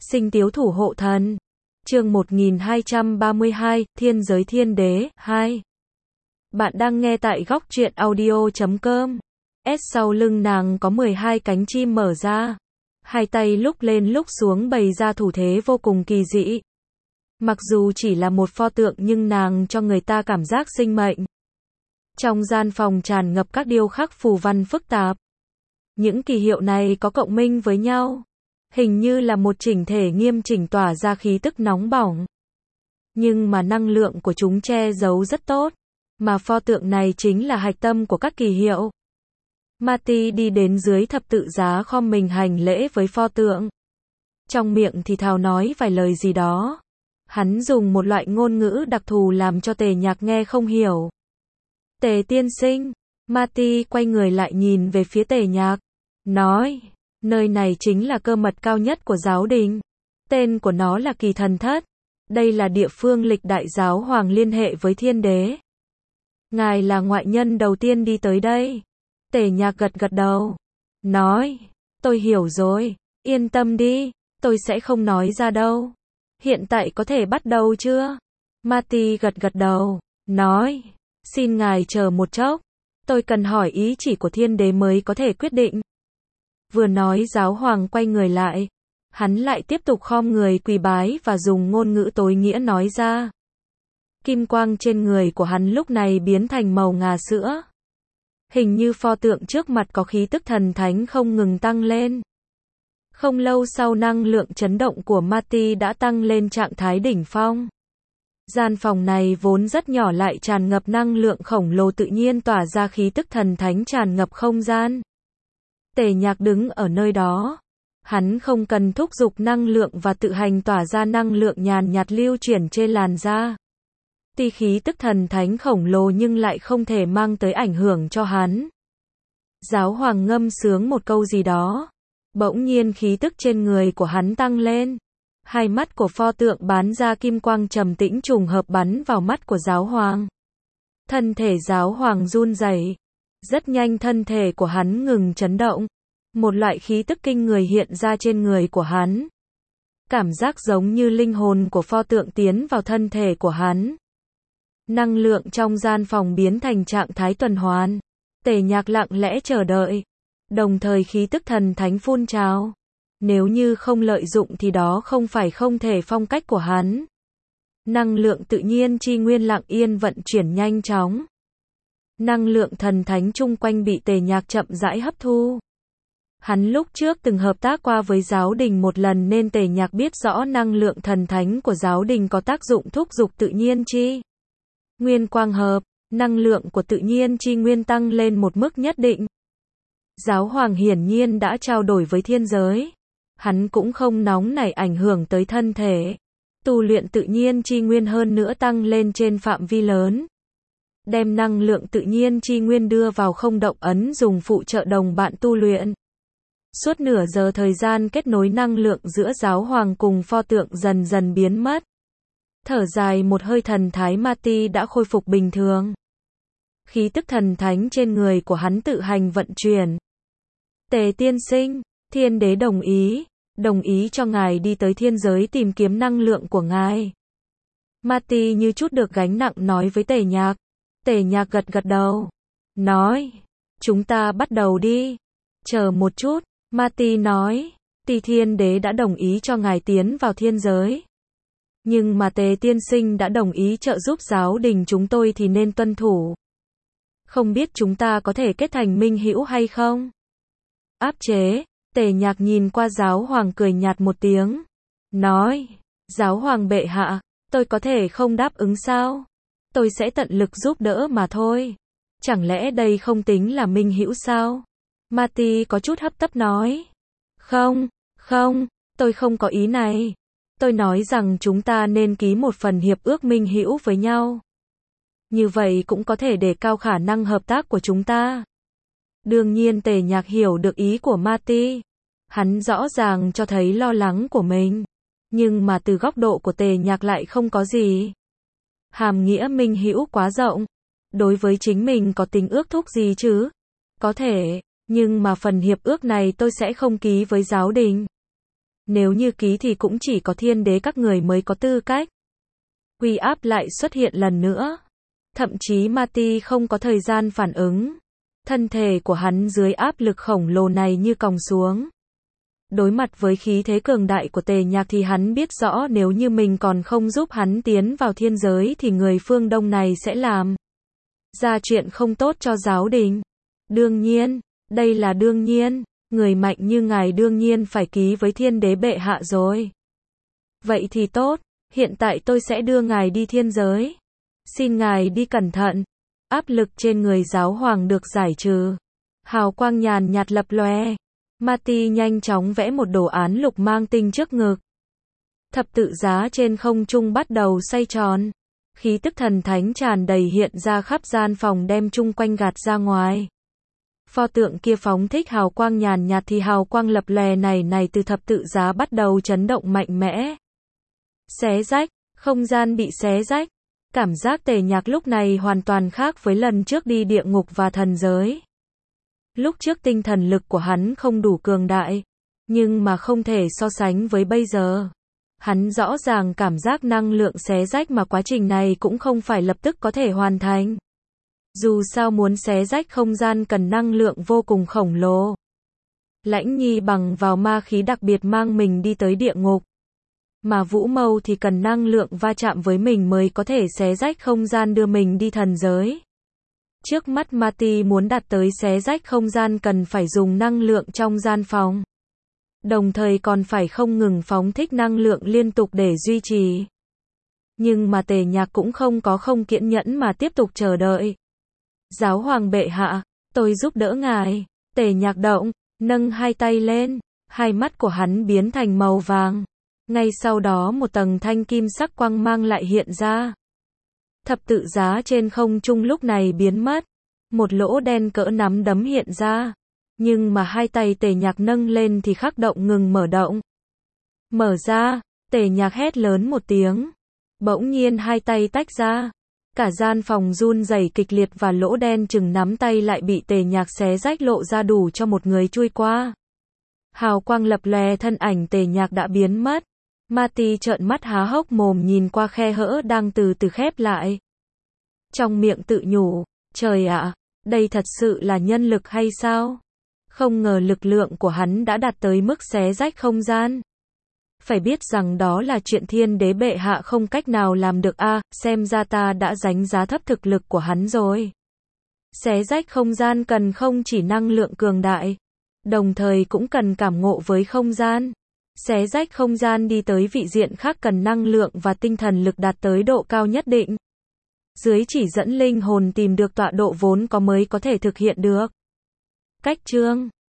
Sinh tiếu thủ hộ thần. Chương 1232, Thiên giới thiên đế, 2. Bạn đang nghe tại góc truyện audio.com. Sau lưng nàng có 12 cánh chim mở ra. Hai tay lúc lên lúc xuống bày ra thủ thế vô cùng kỳ dị. Mặc dù chỉ là một pho tượng nhưng nàng cho người ta cảm giác sinh mệnh. Trong gian phòng tràn ngập các điêu khắc phù văn phức tạp. Những kỳ hiệu này có cộng minh với nhau. Hình như là một chỉnh thể nghiêm chỉnh tỏa ra khí tức nóng bỏng. Nhưng mà năng lượng của chúng che giấu rất tốt. Mà pho tượng này chính là hạch tâm của các kỳ hiệu. Mati đi đến dưới thập tự giá khom mình hành lễ với pho tượng. Trong miệng thì thào nói vài lời gì đó. Hắn dùng một loại ngôn ngữ đặc thù làm cho Tề Nhạc nghe không hiểu. Tề tiên sinh, Mati quay người lại nhìn về phía Tề Nhạc. Nói, nơi này chính là cơ mật cao nhất của giáo đình. Tên của nó là Kỳ Thần Thất. Đây là địa phương lịch đại giáo hoàng liên hệ với thiên đế. Ngài là ngoại nhân đầu tiên đi tới đây. Tề Nhạc gật gật đầu. Nói, tôi hiểu rồi, yên tâm đi, tôi sẽ không nói ra đâu. Hiện tại có thể bắt đầu chưa? Mati gật gật đầu, nói, xin ngài chờ một chốc. Tôi cần hỏi ý chỉ của thiên đế mới có thể quyết định. Vừa nói giáo hoàng quay người lại. Hắn lại tiếp tục khom người quỳ bái và dùng ngôn ngữ tối nghĩa nói ra. Kim quang trên người của hắn lúc này biến thành màu ngà sữa. Hình như pho tượng trước mặt có khí tức thần thánh không ngừng tăng lên. Không lâu sau năng lượng chấn động của Mati đã tăng lên trạng thái đỉnh phong. Gian phòng này vốn rất nhỏ lại tràn ngập năng lượng khổng lồ tự nhiên tỏa ra khí tức thần thánh tràn ngập không gian. Tề Nhạc đứng ở nơi đó. Hắn không cần thúc giục năng lượng và tự hành tỏa ra năng lượng nhàn nhạt lưu chuyển trên làn da. Tuy khí tức thần thánh khổng lồ nhưng lại không thể mang tới ảnh hưởng cho hắn. Giáo hoàng ngâm sướng một câu gì đó. Bỗng nhiên khí tức trên người của hắn tăng lên. Hai mắt của pho tượng bán ra kim quang trầm tĩnh trùng hợp bắn vào mắt của giáo hoàng. Thân thể giáo hoàng run rẩy. Rất nhanh thân thể của hắn ngừng chấn động. Một loại khí tức kinh người hiện ra trên người của hắn. Cảm giác giống như linh hồn của pho tượng tiến vào thân thể của hắn. Năng lượng trong gian phòng biến thành trạng thái tuần hoàn. Tề Nhạc lặng lẽ chờ đợi. Đồng thời khí tức thần thánh phun trào. Nếu như không lợi dụng thì đó không phải không thể phong cách của hắn. Năng lượng tự nhiên chi nguyên lặng yên vận chuyển nhanh chóng. Năng lượng thần thánh chung quanh bị Tề Nhạc chậm rãi hấp thu. Hắn lúc trước từng hợp tác qua với giáo đình một lần nên Tề Nhạc biết rõ năng lượng thần thánh của giáo đình có tác dụng thúc giục tự nhiên chi nguyên quang hợp, năng lượng của tự nhiên chi nguyên tăng lên một mức nhất định. Giáo hoàng hiển nhiên đã trao đổi với thiên giới. Hắn cũng không nóng nảy ảnh hưởng tới thân thể. Tu luyện tự nhiên chi nguyên hơn nữa tăng lên trên phạm vi lớn. Đem năng lượng tự nhiên chi nguyên đưa vào không động ấn dùng phụ trợ đồng bạn tu luyện. Suốt nửa giờ thời gian kết nối năng lượng giữa giáo hoàng cùng pho tượng dần dần biến mất. Thở dài một hơi thần thái Mati đã khôi phục bình thường. Khí tức thần thánh trên người của hắn tự hành vận chuyển. Tề tiên sinh, thiên đế đồng ý cho ngài đi tới thiên giới tìm kiếm năng lượng của ngài. Mati như chút được gánh nặng nói với Tề Nhạc. Tề Nhạc gật gật đầu. Nói, chúng ta bắt đầu đi. Chờ một chút, Mati nói, tuy thiên đế đã đồng ý cho ngài tiến vào thiên giới. Nhưng mà Tề tiên sinh đã đồng ý trợ giúp giáo đình chúng tôi thì nên tuân thủ. Không biết chúng ta có thể kết thành minh hữu hay không? Áp chế, Tề Nhạc nhìn qua giáo hoàng cười nhạt một tiếng. Nói, giáo hoàng bệ hạ, tôi có thể không đáp ứng sao? Tôi sẽ tận lực giúp đỡ mà thôi. Chẳng lẽ đây không tính là minh hữu sao? Mati có chút hấp tấp nói. Không, tôi không có ý này. Tôi nói rằng chúng ta nên ký một phần hiệp ước minh hữu với nhau. Như vậy cũng có thể đề cao khả năng hợp tác của chúng ta. Đương nhiên Tề Nhạc hiểu được ý của Mati. Hắn rõ ràng cho thấy lo lắng của mình. Nhưng mà từ góc độ của Tề Nhạc lại không có gì. Hàm nghĩa minh hữu quá rộng. Đối với chính mình có tình ước thúc gì chứ? Có thể, nhưng mà phần hiệp ước này tôi sẽ không ký với giáo đình. Nếu như ký thì cũng chỉ có thiên đế các người mới có tư cách. Uy áp lại xuất hiện lần nữa. Thậm chí Marty không có thời gian phản ứng. Thân thể của hắn dưới áp lực khổng lồ này như còng xuống. Đối mặt với khí thế cường đại của Tề Nhạc thì hắn biết rõ nếu như mình còn không giúp hắn tiến vào thiên giới thì người phương Đông này sẽ làm ra chuyện không tốt cho giáo đình. Đương nhiên, đây là đương nhiên, người mạnh như ngài đương nhiên phải ký với thiên đế bệ hạ rồi. Vậy thì tốt, hiện tại tôi sẽ đưa ngài đi thiên giới. Xin ngài đi cẩn thận. Áp lực trên người giáo hoàng được giải trừ. Hào quang nhàn nhạt lập lòe. Marty nhanh chóng vẽ một đồ án lục mang tinh trước ngực. Thập tự giá trên không trung bắt đầu xoay tròn. Khí tức thần thánh tràn đầy hiện ra khắp gian phòng đem chung quanh gạt ra ngoài. Pho tượng kia phóng thích hào quang nhàn nhạt thì hào quang lập lòe này từ thập tự giá bắt đầu chấn động mạnh mẽ. Xé rách, không gian bị xé rách. Cảm giác Tề Nhạc lúc này hoàn toàn khác với lần trước đi địa ngục và thần giới. Lúc trước tinh thần lực của hắn không đủ cường đại, nhưng mà không thể so sánh với bây giờ. Hắn rõ ràng cảm giác năng lượng xé rách mà quá trình này cũng không phải lập tức có thể hoàn thành. Dù sao muốn xé rách không gian cần năng lượng vô cùng khổng lồ. Lãnh Nhi bằng vào ma khí đặc biệt mang mình đi tới địa ngục. Mà Vũ Mâu thì cần năng lượng va chạm với mình mới có thể xé rách không gian đưa mình đi thần giới. Trước mắt Marty muốn đạt tới xé rách không gian cần phải dùng năng lượng trong gian phòng. Đồng thời còn phải không ngừng phóng thích năng lượng liên tục để duy trì. Nhưng mà Tề Nhạc cũng không kiên nhẫn mà tiếp tục chờ đợi. Giáo hoàng bệ hạ, tôi giúp đỡ ngài. Tề Nhạc động, nâng hai tay lên, hai mắt của hắn biến thành màu vàng. Ngay sau đó một tầng thanh kim sắc quang mang lại hiện ra. Thập tự giá trên không trung lúc này biến mất. Một lỗ đen cỡ nắm đấm hiện ra. Nhưng mà hai tay Tề Nhạc nâng lên thì khắc động ngừng mở động. Mở ra, Tề Nhạc hét lớn một tiếng. Bỗng nhiên hai tay tách ra. Cả gian phòng run rẩy kịch liệt và lỗ đen chừng nắm tay lại bị Tề Nhạc xé rách lộ ra đủ cho một người chui qua. Hào quang lập lòe thân ảnh Tề Nhạc đã biến mất. Marty trợn mắt há hốc mồm nhìn qua khe hở đang từ từ khép lại. Trong miệng tự nhủ, trời ạ, đây thật sự là nhân lực hay sao? Không ngờ lực lượng của hắn đã đạt tới mức xé rách không gian. Phải biết rằng đó là chuyện thiên đế bệ hạ không cách nào làm được xem ra ta đã đánh giá thấp thực lực của hắn rồi. Xé rách không gian cần không chỉ năng lượng cường đại, đồng thời cũng cần cảm ngộ với không gian. Xé rách không gian đi tới vị diện khác cần năng lượng và tinh thần lực đạt tới độ cao nhất định. Dưới chỉ dẫn linh hồn tìm được tọa độ vốn có mới có thể thực hiện được. Cách chương